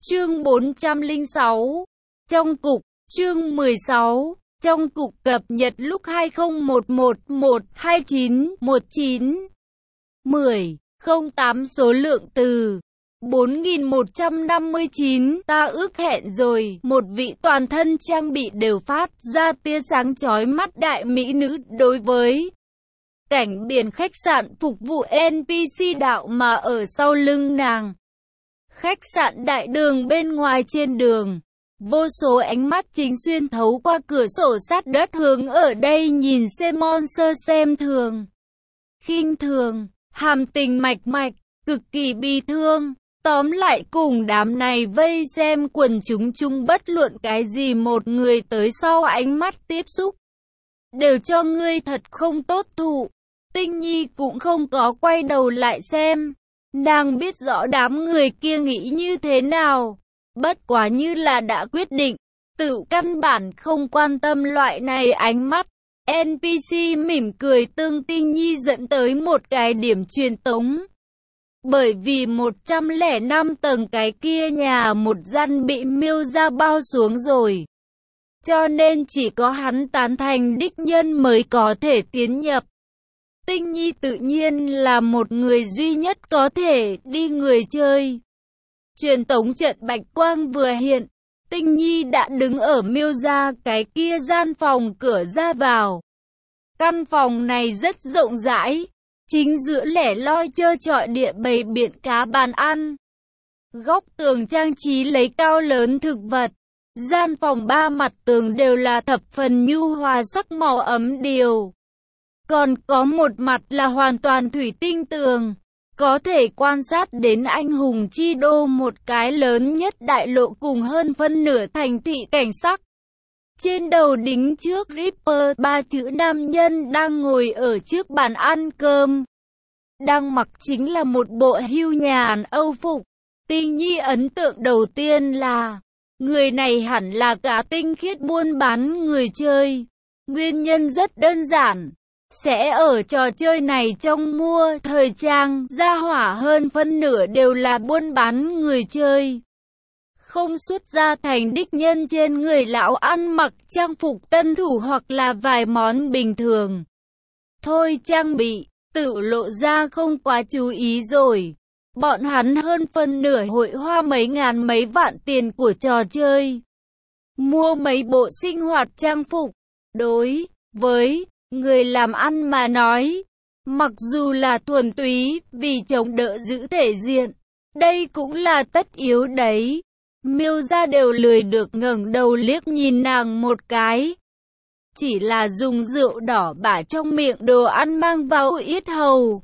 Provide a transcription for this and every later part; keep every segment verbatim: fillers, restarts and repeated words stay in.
Chương bốn trăm lẻ sáu. Trong cục, chương mười sáu. Trong cục cập nhật lúc hai không một một một hai chín một chín mười không tám số lượng từ bốn nghìn một trăm năm mươi chín. Ta ước hẹn rồi, một vị toàn thân trang bị đều phát ra tia sáng chói mắt đại mỹ nữ đối với cảnh biển khách sạn phục vụ en pê xê đạo mà ở sau lưng nàng. Khách sạn đại đường bên ngoài trên đường, vô số ánh mắt chính xuyên thấu qua cửa sổ sát đất hướng ở đây nhìn Simon sơ xem thường, khinh thường, hàm tình mạch mạch, cực kỳ bi thương. Tóm lại cùng đám này vây xem quần chúng chung bất luận cái gì một người tới sau ánh mắt tiếp xúc đều cho ngươi thật không tốt thụ. Tinh Nhi cũng không có quay đầu lại xem. Nàng biết rõ đám người kia nghĩ như thế nào, bất quá như là đã quyết định, tự căn bản không quan tâm loại này ánh mắt. en pê xê mỉm cười tương Tinh Nhi dẫn tới một cái điểm truyền tống. Bởi vì một trăm lẻ năm tầng cái kia nhà một gian bị miêu ra bao xuống rồi, cho nên chỉ có hắn tán thành đích nhân mới có thể tiến nhập. Tinh Nhi tự nhiên là một người duy nhất có thể đi người chơi. Truyền tống trận bạch quang vừa hiện, Tinh Nhi đã đứng ở miêu ra cái kia gian phòng cửa ra vào. Căn phòng này rất rộng rãi, chính giữa lẻ loi trơ trọi địa bày biện cá bàn ăn. Góc tường trang trí lấy cao lớn thực vật. Gian phòng ba mặt tường đều là thập phần nhu hòa sắc màu ấm điều. Còn có một mặt là hoàn toàn thủy tinh tường, có thể quan sát đến anh hùng chi đô một cái lớn nhất đại lộ cùng hơn phân nửa thành thị cảnh sắc. Trên đầu đính trước Ripper ba chữ nam nhân đang ngồi ở trước bàn ăn cơm. Đang mặc chính là một bộ hưu nhàn Âu phục. Tinh Nhi ấn tượng đầu tiên là, người này hẳn là cá tinh khiết buôn bán người chơi. Nguyên nhân rất đơn giản. Sẽ ở trò chơi này trong mua thời trang, gia hỏa hơn phân nửa đều là buôn bán người chơi. Không xuất ra thành đích nhân trên người lão ăn mặc trang phục tân thủ hoặc là vài món bình thường thôi trang bị, tự lộ ra không quá chú ý rồi. Bọn hắn hơn phân nửa hội hoa mấy ngàn mấy vạn tiền của trò chơi, mua mấy bộ sinh hoạt trang phục. Đối với người làm ăn mà nói, mặc dù là thuần túy vì chống đỡ giữ thể diện, đây cũng là tất yếu đấy. Miêu ra đều lười được ngẩng đầu liếc nhìn nàng một cái, chỉ là dùng rượu đỏ bả trong miệng đồ ăn mang vào yết hầu.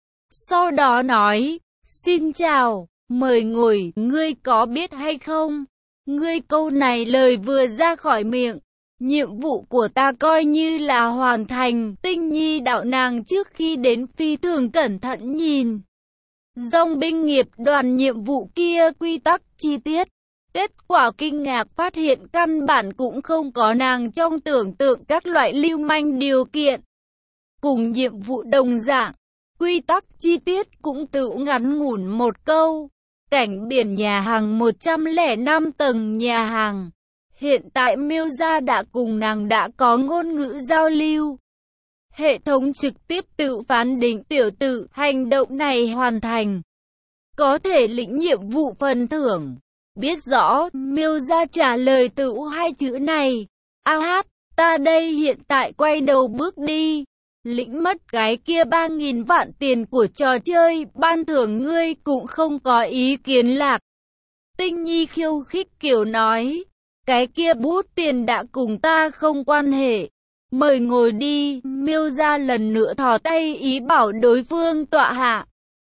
Sau đó nói, xin chào, mời ngồi, ngươi có biết hay không? Ngươi câu này lời vừa ra khỏi miệng, nhiệm vụ của ta coi như là hoàn thành. Tinh Nhi đạo nàng trước khi đến phi thường cẩn thận nhìn dòng binh nghiệp đoàn nhiệm vụ kia quy tắc chi tiết. Kết quả kinh ngạc phát hiện căn bản cũng không có nàng trong tưởng tượng các loại lưu manh điều kiện. Cùng nhiệm vụ đồng dạng, quy tắc chi tiết cũng tự ngắn ngủn một câu. Cảnh biển nhà hàng một trăm lẻ năm tầng nhà hàng. Hiện tại miêu gia đã cùng nàng đã có ngôn ngữ giao lưu. Hệ thống trực tiếp tự phán định tiểu tử hành động này hoàn thành, có thể lĩnh nhiệm vụ phần thưởng. Biết rõ, miêu gia trả lời tự hai chữ này. A hát, ta đây hiện tại quay đầu bước đi. Lĩnh mất cái kia ba nghìn vạn tiền của trò chơi, ban thưởng ngươi cũng không có ý kiến lạc. Tinh Nhi khiêu khích kiểu nói, cái kia bút tiền đã cùng ta không quan hệ. Mời ngồi đi. Miêu gia lần nữa thò tay ý bảo đối phương tọa hạ.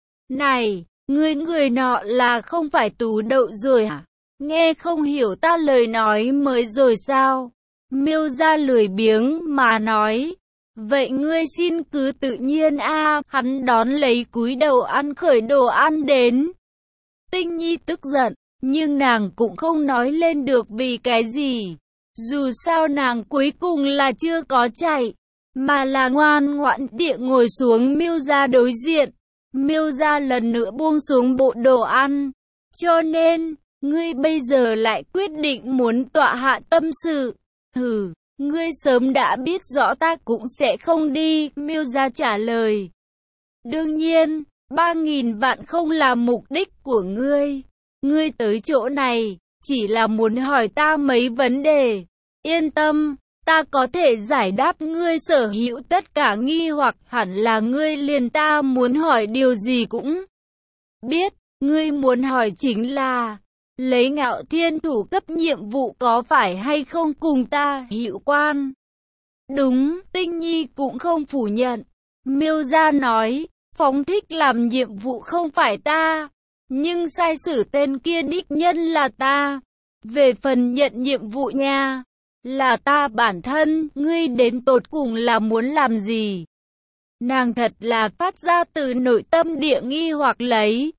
Này, ngươi người nọ là không phải Tú Đậu rồi hả? Nghe không hiểu ta lời nói mới rồi sao? Miêu gia lười biếng mà nói. Vậy ngươi xin cứ tự nhiên a. À, hắn đón lấy cúi đầu ăn khởi đồ ăn đến. Tinh Nhi tức giận, nhưng nàng cũng không nói lên được vì cái gì. Dù sao nàng cuối cùng là chưa có chạy, mà là ngoan ngoãn địa ngồi xuống miêu gia đối diện. Miêu gia lần nữa buông xuống bộ đồ ăn, cho nên ngươi bây giờ lại quyết định muốn tọa hạ tâm sự. Hừ, ngươi sớm đã biết rõ ta cũng sẽ không đi, Miêu Gia trả lời. Đương nhiên, ba nghìn vạn không là mục đích của ngươi. Ngươi tới chỗ này, chỉ là muốn hỏi ta mấy vấn đề. Yên tâm, ta có thể giải đáp ngươi sở hữu tất cả nghi hoặc, hẳn là ngươi liền ta muốn hỏi điều gì cũng biết. Ngươi muốn hỏi chính là, lấy Ngạo Thiên thủ cấp nhiệm vụ có phải hay không cùng ta hữu quan? Đúng, Tinh Nhi cũng không phủ nhận. Miêu Gia nói, phóng thích làm nhiệm vụ không phải ta, nhưng sai sử tên kia đích nhân là ta. Về phần nhận nhiệm vụ nha, là ta bản thân, ngươi đến tột cùng là muốn làm gì? Nàng thật là phát ra từ nội tâm địa nghi hoặc lấy.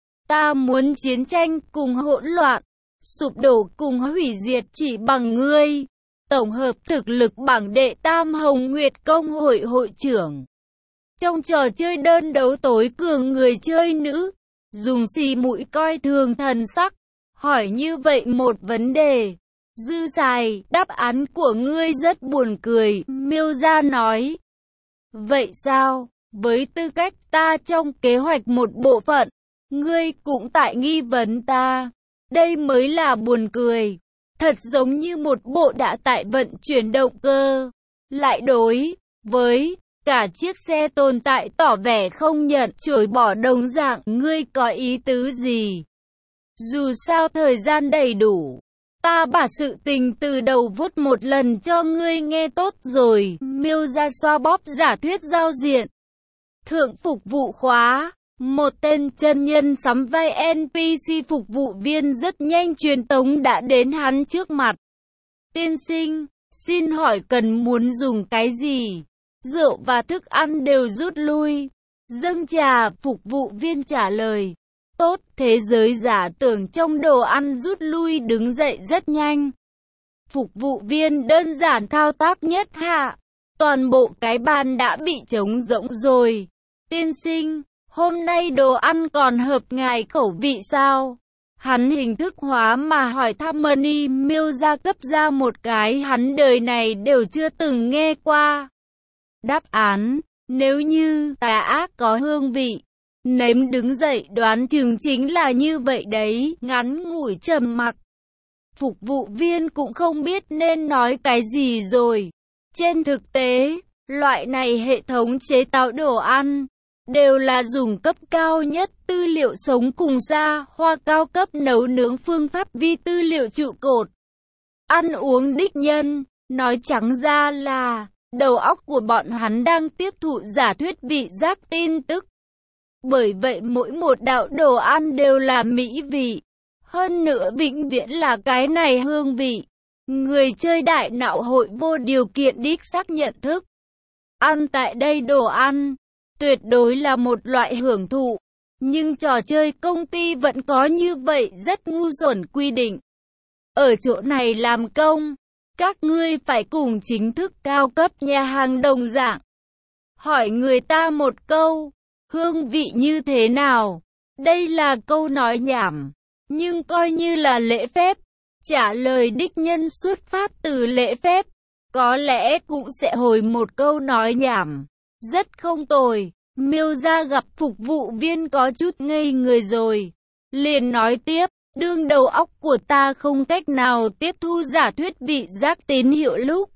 Ta muốn chiến tranh cùng hỗn loạn, sụp đổ cùng hủy diệt chỉ bằng ngươi. Tổng hợp thực lực bảng đệ tam Hồng Nguyệt Công hội hội trưởng. Trong trò chơi đơn đấu tối cường người chơi nữ, dùng xì mũi coi thường thần sắc, hỏi như vậy một vấn đề. Dư dài, đáp án của ngươi rất buồn cười, Miêu Gia nói. Vậy sao, với tư cách ta trong kế hoạch một bộ phận, ngươi cũng tại nghi vấn ta. Đây mới là buồn cười. Thật giống như một bộ đã tại vận chuyển động cơ. Lại đối với cả chiếc xe tồn tại tỏ vẻ không nhận chối bỏ đồng dạng. Ngươi có ý tứ gì? Dù sao thời gian đầy đủ, ta把sự tình từ đầu vút một lần cho ngươi nghe tốt rồi. Miêu Gia xoa bóp giả thuyết giao diện. Thượng phục vụ khóa. Một tên chân nhân sắm vai en pê xê phục vụ viên rất nhanh truyền tống đã đến hắn trước mặt. Tiên sinh, xin hỏi cần muốn dùng cái gì? Rượu và thức ăn đều rút lui. Dâng trà, phục vụ viên trả lời. Tốt, thế giới giả tưởng trong đồ ăn rút lui đứng dậy rất nhanh. Phục vụ viên đơn giản thao tác nhất hạ. Toàn bộ cái bàn đã bị trống rỗng rồi. Tiên sinh, hôm nay đồ ăn còn hợp ngài khẩu vị sao? Hắn hình thức hóa mà hỏi thăm Money. Miêu Gia cấp ra một cái hắn đời này đều chưa từng nghe qua. Đáp án, nếu như tà ác có hương vị. Nếm đứng dậy đoán chừng chính là như vậy đấy. Ngắn ngủi trầm mặc. Phục vụ viên cũng không biết nên nói cái gì rồi. Trên thực tế, loại này hệ thống chế tạo đồ ăn đều là dùng cấp cao nhất tư liệu sống cùng xa hoa cao cấp nấu nướng phương pháp vi tư liệu trụ cột. Ăn uống đích nhân, nói trắng ra là, đầu óc của bọn hắn đang tiếp thụ giả thuyết vị giác tin tức. Bởi vậy mỗi một đạo đồ ăn đều là mỹ vị. Hơn nữa vĩnh viễn là cái này hương vị. Người chơi đại não hội vô điều kiện đích xác nhận thức. Ăn tại đây đồ ăn tuyệt đối là một loại hưởng thụ, nhưng trò chơi công ty vẫn có như vậy rất ngu xuẩn quy định. Ở chỗ này làm công, các ngươi phải cùng chính thức cao cấp nhà hàng đồng dạng. Hỏi người ta một câu, hương vị như thế nào? Đây là câu nói nhảm, nhưng coi như là lễ phép. Trả lời đích nhân xuất phát từ lễ phép, có lẽ cũng sẽ hồi một câu nói nhảm. Rất không tồi. Miêu Gia gặp phục vụ viên có chút ngây người rồi. Liền nói tiếp, đương đầu óc của ta không cách nào tiếp thu giả thuyết vị giác tín hiệu lúc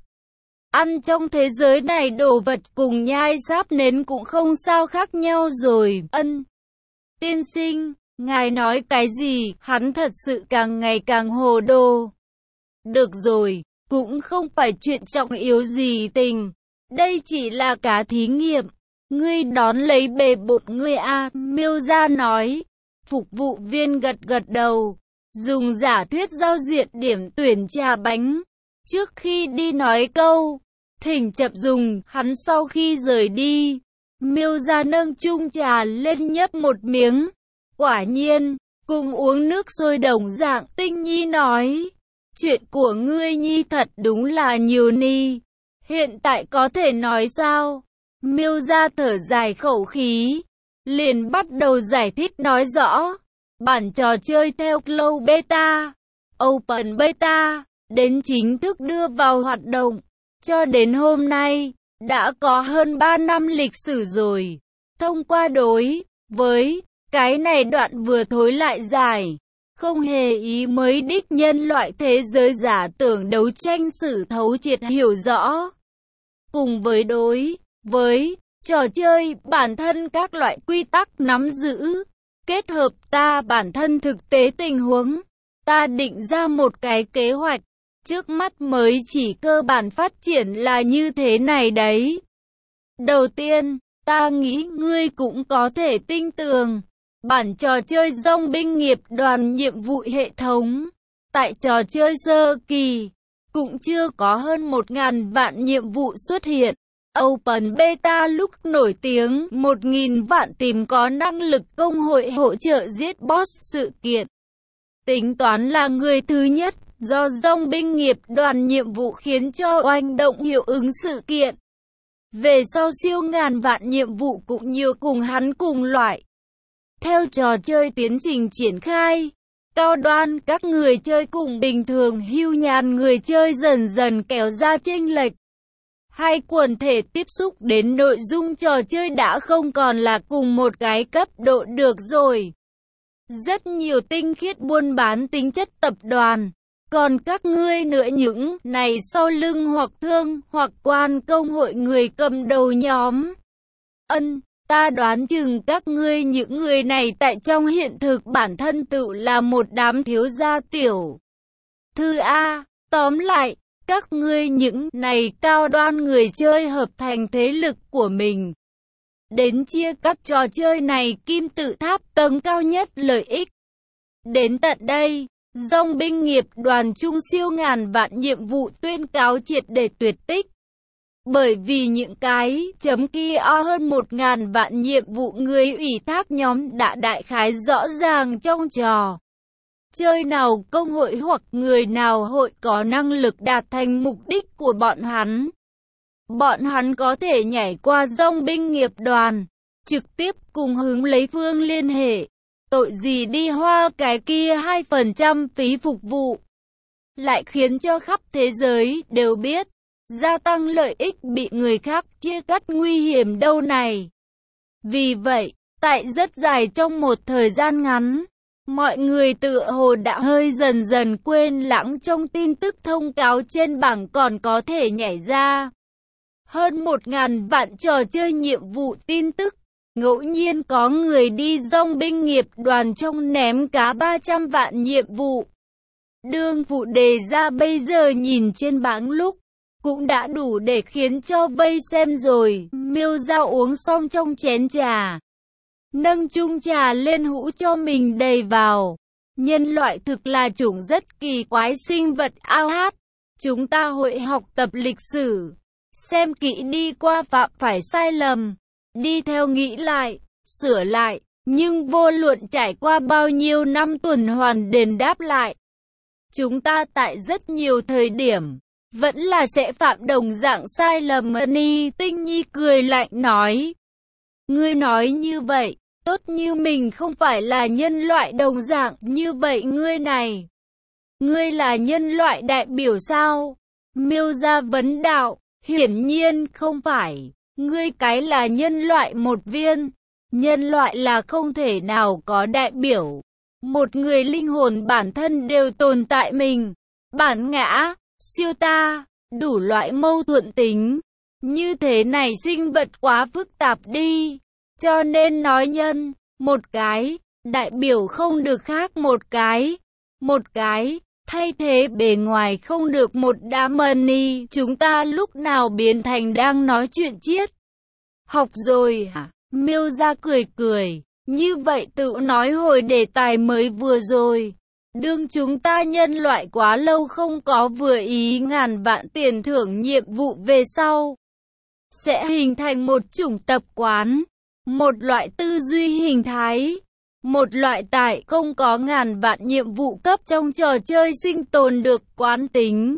ăn trong thế giới này đồ vật cùng nhai sáp nến cũng không sao khác nhau rồi. Ân, tiên sinh, ngài nói cái gì? Hắn thật sự càng ngày càng hồ đồ. Được rồi, cũng không phải chuyện trọng yếu gì tình. Đây chỉ là cả thí nghiệm. Ngươi đón lấy bề bộn ngươi a. Miêu Gia nói. Phục vụ viên gật gật đầu. Dùng giả thuyết giao diện điểm tuyển trà bánh. Trước khi đi nói câu thỉnh chậm dùng. Hắn sau khi rời đi, Miêu Gia nâng chung trà lên nhấp một miếng. Quả nhiên, cùng uống nước sôi đồng dạng. Tinh Nhi nói. Chuyện của ngươi Nhi thật đúng là nhiều ni. Hiện tại có thể nói sao? Miêu Gia thở dài khẩu khí, liền bắt đầu giải thích nói rõ. Bản trò chơi theo Closed Beta, Open Beta, đến chính thức đưa vào hoạt động. Cho đến hôm nay, đã có hơn ba năm lịch sử rồi. Thông qua đối với cái này đoạn vừa thối lại dài, không hề ý mới đích nhân loại thế giới giả tưởng đấu tranh sự thấu triệt hiểu rõ. Cùng với đối với trò chơi bản thân các loại quy tắc nắm giữ, kết hợp ta bản thân thực tế tình huống, ta định ra một cái kế hoạch. Trước mắt mới chỉ cơ bản phát triển là như thế này đấy. Đầu tiên, ta nghĩ ngươi cũng có thể tin tưởng. Bản trò chơi Dòng binh nghiệp đoàn nhiệm vụ hệ thống, tại trò chơi sơ kỳ, cũng chưa có hơn một ngàn vạn nhiệm vụ xuất hiện. Open Beta lúc nổi tiếng một nghìn vạn tìm có năng lực công hội hỗ trợ giết boss sự kiện. Tính toán là người thứ nhất, do Dòng binh nghiệp đoàn nhiệm vụ khiến cho oanh động hiệu ứng sự kiện. Về sau siêu ngàn vạn nhiệm vụ cũng nhiều cùng hắn cùng loại. Theo trò chơi tiến trình triển khai, cao đoan các người chơi cùng bình thường hưu nhàn người chơi dần dần kéo ra chênh lệch. Hai quần thể tiếp xúc đến nội dung trò chơi đã không còn là cùng một cái cấp độ được rồi. Rất nhiều tinh khiết buôn bán tính chất tập đoàn. Còn các ngươi nữa những này sau lưng hoặc thương hoặc quan công hội người cầm đầu nhóm. Ân, ta đoán chừng các ngươi những người này tại trong hiện thực bản thân tự là một đám thiếu gia tiểu thư A. Tóm lại, các ngươi những này cao đoan người chơi hợp thành thế lực của mình. Đến chia các trò chơi này kim tự tháp tầng cao nhất lợi ích. Đến tận đây, Dòng binh nghiệp đoàn trung siêu ngàn vạn nhiệm vụ tuyên cáo triệt để tuyệt tích. Bởi vì những cái chấm kia hơn một ngàn vạn nhiệm vụ người ủy thác nhóm đã đại khái rõ ràng trong trò chơi nào công hội hoặc người nào hội có năng lực đạt thành mục đích của bọn hắn. Bọn hắn có thể nhảy qua Dòng binh nghiệp đoàn, trực tiếp cùng hướng lấy phương liên hệ. Tội gì đi hoa cái kia hai phần trăm phí phục vụ. Lại khiến cho khắp thế giới đều biết, gia tăng lợi ích bị người khác chia cắt nguy hiểm đâu này. Vì vậy, tại rất dài trong một thời gian ngắn, mọi người tựa hồ đã hơi dần dần quên lãng trong tin tức thông cáo trên bảng còn có thể nhảy ra. Hơn một ngàn vạn trò chơi nhiệm vụ tin tức. Ngẫu nhiên có người đi Dòng binh nghiệp đoàn trong ném cá ba trăm vạn nhiệm vụ. Đương vụ đề ra bây giờ nhìn trên bảng lúc, cũng đã đủ để khiến cho vây xem rồi. Miêu ra uống xong trong chén trà, nâng chung trà lên hũ cho mình đầy vào. Nhân loại thực là chủng rất kỳ quái sinh vật ao hát. Chúng ta hội học tập lịch sử, xem kỹ đi qua phạm phải sai lầm. Đi theo nghĩ lại, sửa lại, nhưng vô luận trải qua bao nhiêu năm tuần hoàn đền đáp lại. Chúng ta tại rất nhiều thời điểm, vẫn là sẽ phạm đồng dạng sai lầm. Ni Tinh Nhi cười lạnh nói. Ngươi nói như vậy, tốt như mình không phải là nhân loại đồng dạng như vậy ngươi này. Ngươi là nhân loại đại biểu sao? Miêu ra vấn đạo, hiển nhiên không phải. Ngươi cái là nhân loại một viên. Nhân loại là không thể nào có đại biểu. Một người linh hồn bản thân đều tồn tại mình. Bản ngã, siêu ta, đủ loại mâu thuẫn tính. Như thế này sinh vật quá phức tạp đi. Cho nên nói nhân, một cái, đại biểu không được khác một cái. Một cái, thay thế bề ngoài không được một đám money. Chúng ta lúc nào biến thành đang nói chuyện triết học rồi hả? Miêu ra cười cười. Như vậy tự nói hồi đề tài mới vừa rồi. Đương chúng ta nhân loại quá lâu không có vừa ý ngàn vạn tiền thưởng nhiệm vụ về sau. Sẽ hình thành một chủng tập quán. Một loại tư duy hình thái. Một loại tại không có ngàn vạn nhiệm vụ cấp trong trò chơi sinh tồn được quán tính.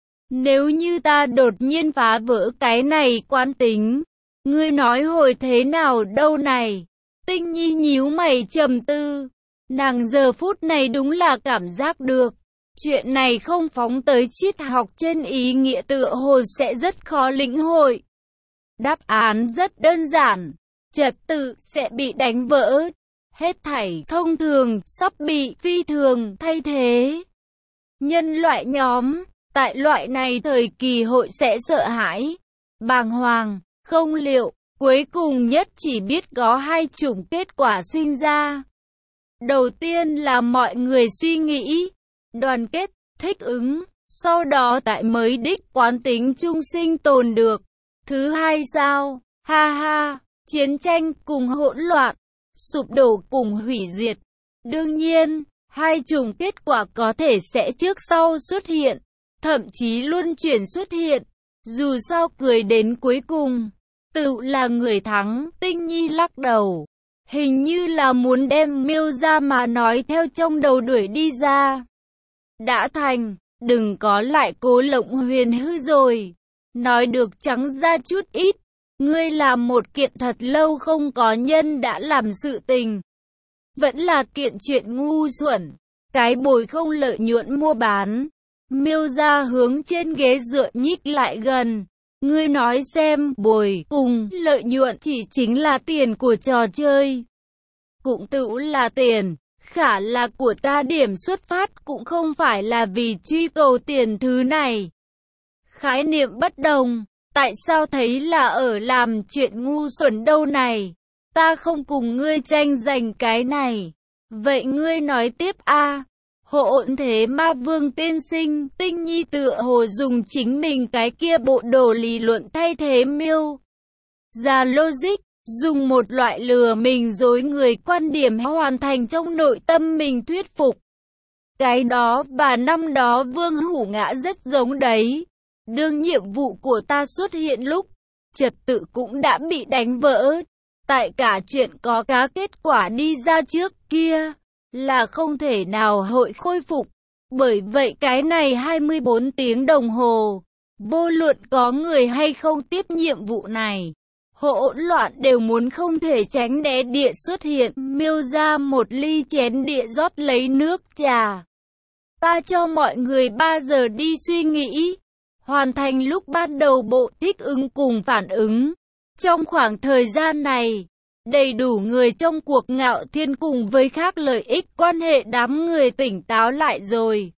Nếu như ta đột nhiên phá vỡ cái này quán tính, ngươi nói hồi thế nào đâu này? Tinh Nhi nhíu mày trầm tư. Nàng giờ phút này đúng là cảm giác được. Chuyện này không phóng tới triết học trên ý nghĩa tựa hồ sẽ rất khó lĩnh hội. Đáp án rất đơn giản. Trật tự sẽ bị đánh vỡ. Hết thảy thông thường sắp bị phi thường thay thế. Nhân loại nhóm, tại loại này thời kỳ hội sẽ sợ hãi, bàng hoàng, không liệu, cuối cùng nhất chỉ biết có hai chủng kết quả sinh ra. Đầu tiên là mọi người suy nghĩ, đoàn kết, thích ứng, sau đó tại mới đích quán tính chung sinh tồn được. Thứ hai sao? Ha ha, chiến tranh cùng hỗn loạn, sụp đổ cùng hủy diệt. Đương nhiên, hai chủng kết quả có thể sẽ trước sau xuất hiện, thậm chí luân chuyển xuất hiện. Dù sao cười đến cuối cùng, tự là người thắng. Tinh Nhi lắc đầu, hình như là muốn đem Miêu ra mà nói theo trong đầu đuổi đi ra. Đã thành, đừng có lại cố lộng huyền hư rồi. Nói được trắng ra chút ít, ngươi làm một kiện thật lâu không có nhân đã làm sự tình. Vẫn là kiện chuyện ngu xuẩn, cái bồi không lợi nhuận mua bán. Miêu ra hướng trên ghế dựa nhích lại gần. Ngươi nói xem, bồi cùng lợi nhuận chỉ chính là tiền của trò chơi. Cũng tự là tiền, khả là của ta điểm xuất phát cũng không phải là vì truy cầu tiền thứ này. Khái niệm bất đồng, tại sao thấy là ở làm chuyện ngu xuẩn đâu này? Ta không cùng ngươi tranh giành cái này. Vậy ngươi nói tiếp a. Hỗn thế ma vương tiên sinh, Tinh Nhi tựa hồ dùng chính mình cái kia bộ đồ lý luận thay thế Miêu ra logic, dùng một loại lừa mình dối người quan điểm hoàn thành trong nội tâm mình thuyết phục. Cái đó và năm đó Vương Hủ Ngã rất giống đấy. Đương nhiệm vụ của ta xuất hiện lúc, trật tự cũng đã bị đánh vỡ. Tại cả chuyện có cá kết quả đi ra trước kia, là không thể nào hội khôi phục. Bởi vậy cái này hai mươi bốn tiếng đồng hồ, vô luận có người hay không tiếp nhiệm vụ này, hỗn loạn đều muốn không thể tránh né địa xuất hiện. Miêu ra một ly chén địa rót lấy nước trà. Ta cho mọi người ba giờ đi suy nghĩ, hoàn thành lúc ban đầu bộ thích ứng cùng phản ứng. Trong khoảng thời gian này, đầy đủ người trong cuộc Ngạo Thiên cùng với khác lợi ích quan hệ đám người tỉnh táo lại rồi.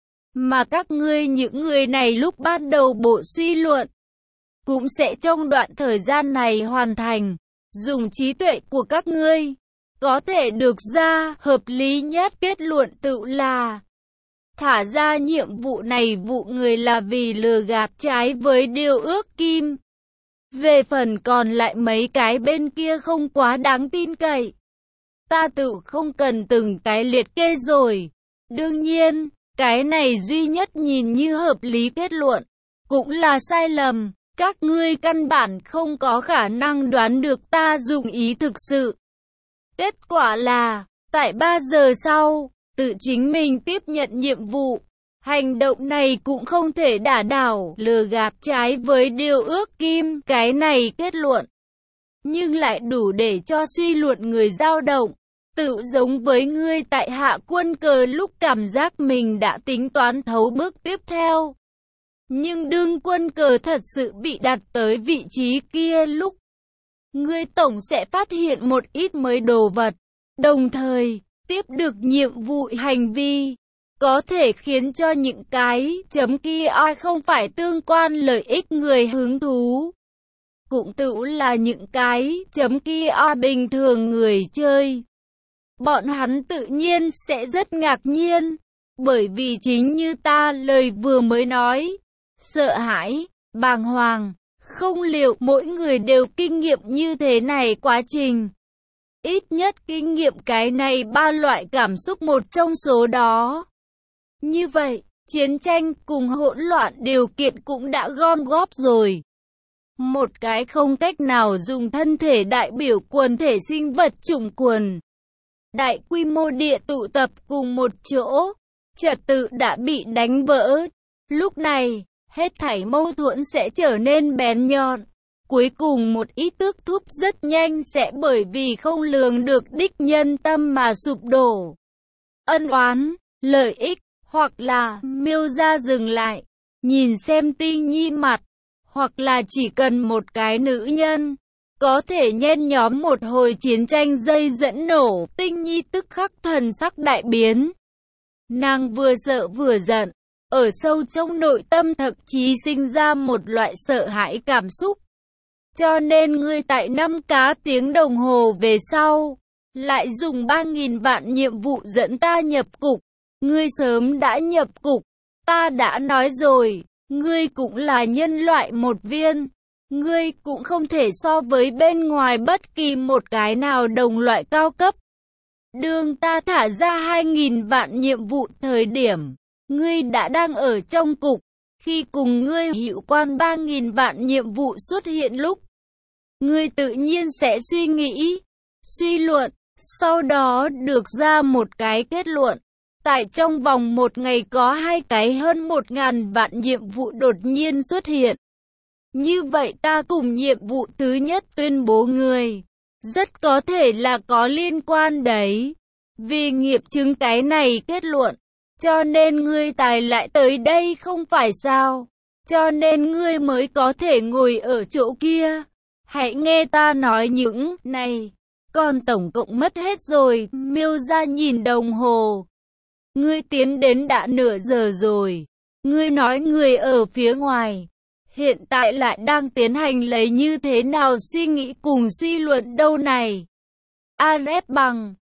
Mà các ngươi những người này lúc ban đầu bộ suy luận, cũng sẽ trong đoạn thời gian này hoàn thành. Dùng trí tuệ của các ngươi, có thể được ra hợp lý nhất kết luận tự là thả ra nhiệm vụ này vụ người là vì lừa gạt trái với điều ước kim. Về phần còn lại mấy cái bên kia không quá đáng tin cậy, ta tự không cần từng cái liệt kê rồi. Đương nhiên, cái này duy nhất nhìn như hợp lý kết luận, cũng là sai lầm. Các ngươi căn bản không có khả năng đoán được ta dùng ý thực sự. Kết quả là, tại ba giờ sau, tự chính mình tiếp nhận nhiệm vụ. Hành động này cũng không thể đả đảo, lừa gạt trái với điều ước kim, cái này kết luận. Nhưng lại đủ để cho suy luận người dao động. Tự giống với ngươi tại hạ quân cờ lúc cảm giác mình đã tính toán thấu bước tiếp theo. Nhưng đương quân cờ thật sự bị đặt tới vị trí kia lúc, ngươi tổng sẽ phát hiện một ít mới đồ vật. Đồng thời, tiếp được nhiệm vụ hành vi, có thể khiến cho những cái chấm kia ai không phải tương quan lợi ích người hứng thú. Cũng tự là những cái chấm kia ai bình thường người chơi. Bọn hắn tự nhiên sẽ rất ngạc nhiên, bởi vì chính như ta lời vừa mới nói, sợ hãi, bàng hoàng, không liệu mỗi người đều kinh nghiệm như thế này quá trình. Ít nhất kinh nghiệm cái này ba loại cảm xúc một trong số đó. Như vậy, chiến tranh cùng hỗn loạn điều kiện cũng đã gom góp rồi. Một cái không cách nào dùng thân thể đại biểu quần thể sinh vật chủng quần. Đại quy mô địa tụ tập cùng một chỗ, trật tự đã bị đánh vỡ. Lúc này, hết thảy mâu thuẫn sẽ trở nên bén nhọn. Cuối cùng một ít tước thúc rất nhanh sẽ bởi vì không lường được đích nhân tâm mà sụp đổ. ân oán, lợi ích, hoặc là Miêu Gia dừng lại, nhìn xem Tinh Nhi mặt, hoặc là chỉ cần một cái nữ nhân, có thể nhen nhóm một hồi chiến tranh dây dẫn nổ. Tinh Nhi tức khắc thần sắc đại biến. Nàng vừa sợ vừa giận, ở sâu trong nội tâm thậm chí sinh ra một loại sợ hãi cảm xúc. Cho nên ngươi tại năm cá tiếng đồng hồ về sau, lại dùng ba nghìn vạn nhiệm vụ dẫn ta nhập cục. Ngươi sớm đã nhập cục, ta đã nói rồi, ngươi cũng là nhân loại một viên. Ngươi cũng không thể so với bên ngoài bất kỳ một cái nào đồng loại cao cấp. Đường ta thả ra hai nghìn vạn nhiệm vụ thời điểm, ngươi đã đang ở trong cục. Khi cùng ngươi hữu quan ba nghìn vạn nhiệm vụ xuất hiện lúc, ngươi tự nhiên sẽ suy nghĩ, suy luận, sau đó được ra một cái kết luận. Tại trong vòng một ngày có hai cái hơn một ngàn vạn nhiệm vụ đột nhiên xuất hiện. Như vậy ta cùng nhiệm vụ thứ nhất tuyên bố ngươi, rất có thể là có liên quan đấy. Vì nghiệm chứng cái này kết luận, cho nên ngươi tài lại tới đây không phải sao? Cho nên ngươi mới có thể ngồi ở chỗ kia. Hãy nghe ta nói những này, còn tổng cộng mất hết rồi. Miêu Gia nhìn đồng hồ. Ngươi tiến đến đã nửa giờ rồi. Ngươi nói người ở phía ngoài hiện tại lại đang tiến hành lấy như thế nào suy nghĩ cùng suy luận đâu này? Arep bằng